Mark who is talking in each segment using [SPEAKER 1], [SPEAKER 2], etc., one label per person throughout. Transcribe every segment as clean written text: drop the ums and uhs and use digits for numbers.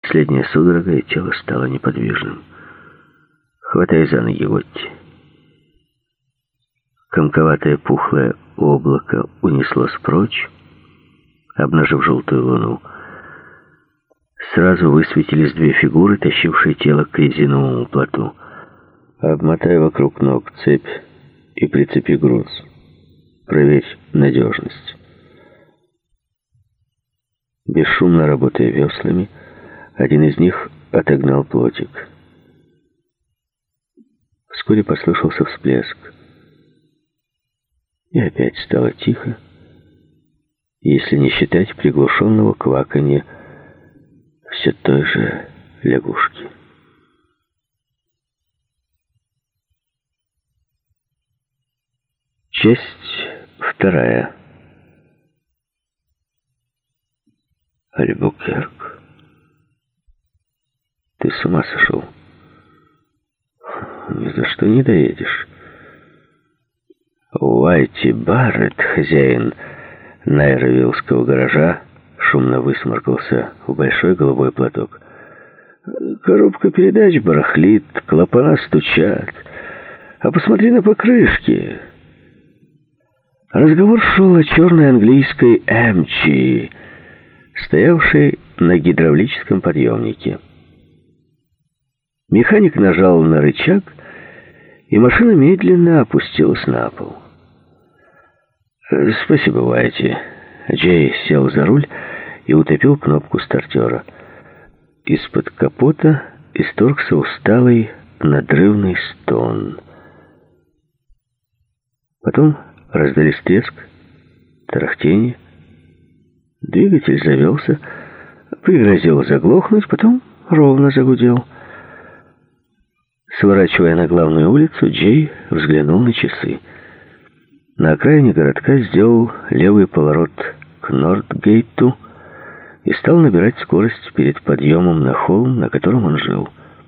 [SPEAKER 1] Последняя судорога, и тело стало неподвижным. «Хватай за ноги, Готти». Комковатое пухлое облако унеслось прочь, обнажив желтую луну. Сразу высветились две фигуры, тащившие тело к резиновому плоту. «Обмотай вокруг ног цепь и прицепи груз. Проверь надежность». Бесшумно работая веслами, один из них отогнал плотик. Вскоре послышался всплеск. И опять стало тихо, если не считать приглушенного кваканья все той же лягушки. Часть вторая. Альбукерк, ты с ума сошел? Ни за что не доедешь. Уайти Барретт, хозяин Найровиллского гаража, шумно высморкался в большой голубой платок. Коробка передач барахлит, клапана стучат. А посмотри на покрышки. Разговор шел о черной английской «Эмчи», стоявшей на гидравлическом подъемнике. Механик нажал на рычаг, и машина медленно опустилась на пол. «Спасибо, Уайти». Джей сел за руль и утопил кнопку стартера. Из-под капота исторгся усталый, надрывный стон. Потом раздались треск, тарахтение. Двигатель завелся, пригрозил заглохнуть, потом ровно загудел. Сворачивая на главную улицу, Джей взглянул на часы. На окраине городка сделал левый поворот к Нортгейту и стал набирать скорость перед подъемом на холм, на котором он жил.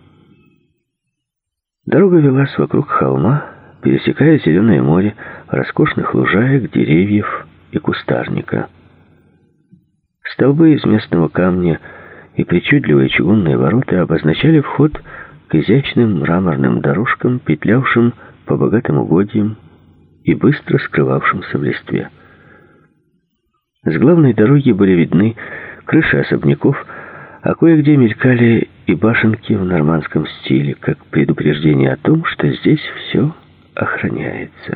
[SPEAKER 1] Дорога велась вокруг холма, пересекая зеленое море роскошных лужаек, деревьев и кустарника. Столбы из местного камня и причудливые чугунные ворота обозначали вход к изящным мраморным дорожкам, петлявшим по богатым угодьям и быстро скрывавшимся в листве. С главной дороги были видны крыши особняков, а кое-где мелькали и башенки в нормандском стиле, как предупреждение о том, что здесь все охраняется.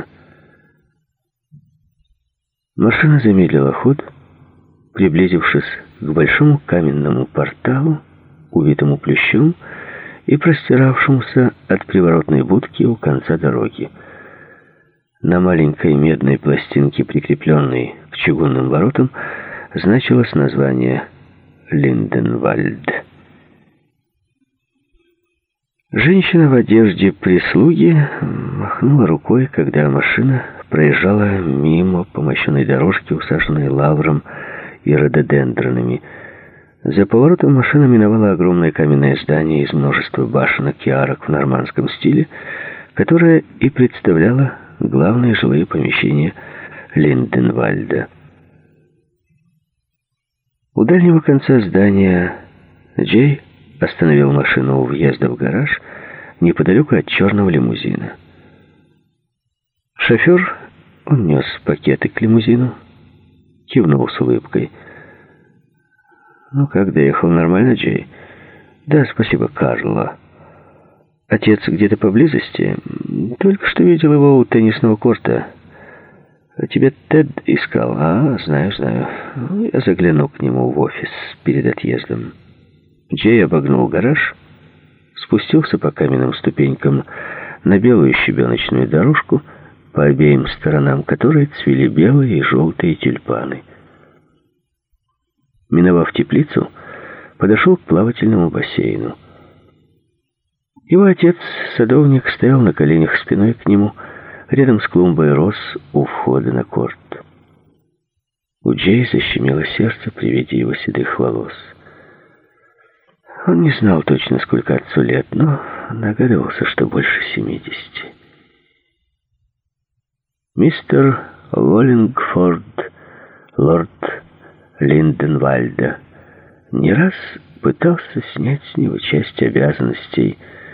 [SPEAKER 1] Машина замедлила ход, приблизившись к большому каменному порталу, увитому плющом и простиравшемуся от приворотной будки у конца дороги. На маленькой медной пластинке, прикрепленной к чугунным воротам, значилось название «Линденвальд». Женщина в одежде прислуги махнула рукой, когда машина проезжала мимо по мощенной дорожке, усаженной лавром и рододендронами. За поворотом машина миновала огромное каменное здание из множества башенок и арок в нормандском стиле, которое и представляло главные жилые помещения Линденвальда. У дальнего конца здания Джей остановил машину у въезда в гараж неподалеку от черного лимузина. Шофер, он нес пакеты к лимузину, кивнул с улыбкой. «Ну как, доехал нормально, Джей?» «Да, спасибо, Карло. Отец где-то поблизости? Только что видел его у теннисного корта. Тебя Тед искал?» «А, знаю. Ну, я загляну к нему в офис перед отъездом». Джей обогнул гараж, спустился по каменным ступенькам на белую щебеночную дорожку, по обеим сторонам которой цвели белые и желтые тюльпаны. Миновав теплицу, подошел к плавательному бассейну. Его отец, садовник, стоял на коленях спиной к нему, рядом с клумбой роз у входа на корт. У Джей защемило сердце при виде его седых волос. Он не знал точно, сколько отцу лет, но догадывался, что больше 70. «Мистер Лоллингфорд, лорд Линденвальда», не раз пытался снять с него часть обязанностей,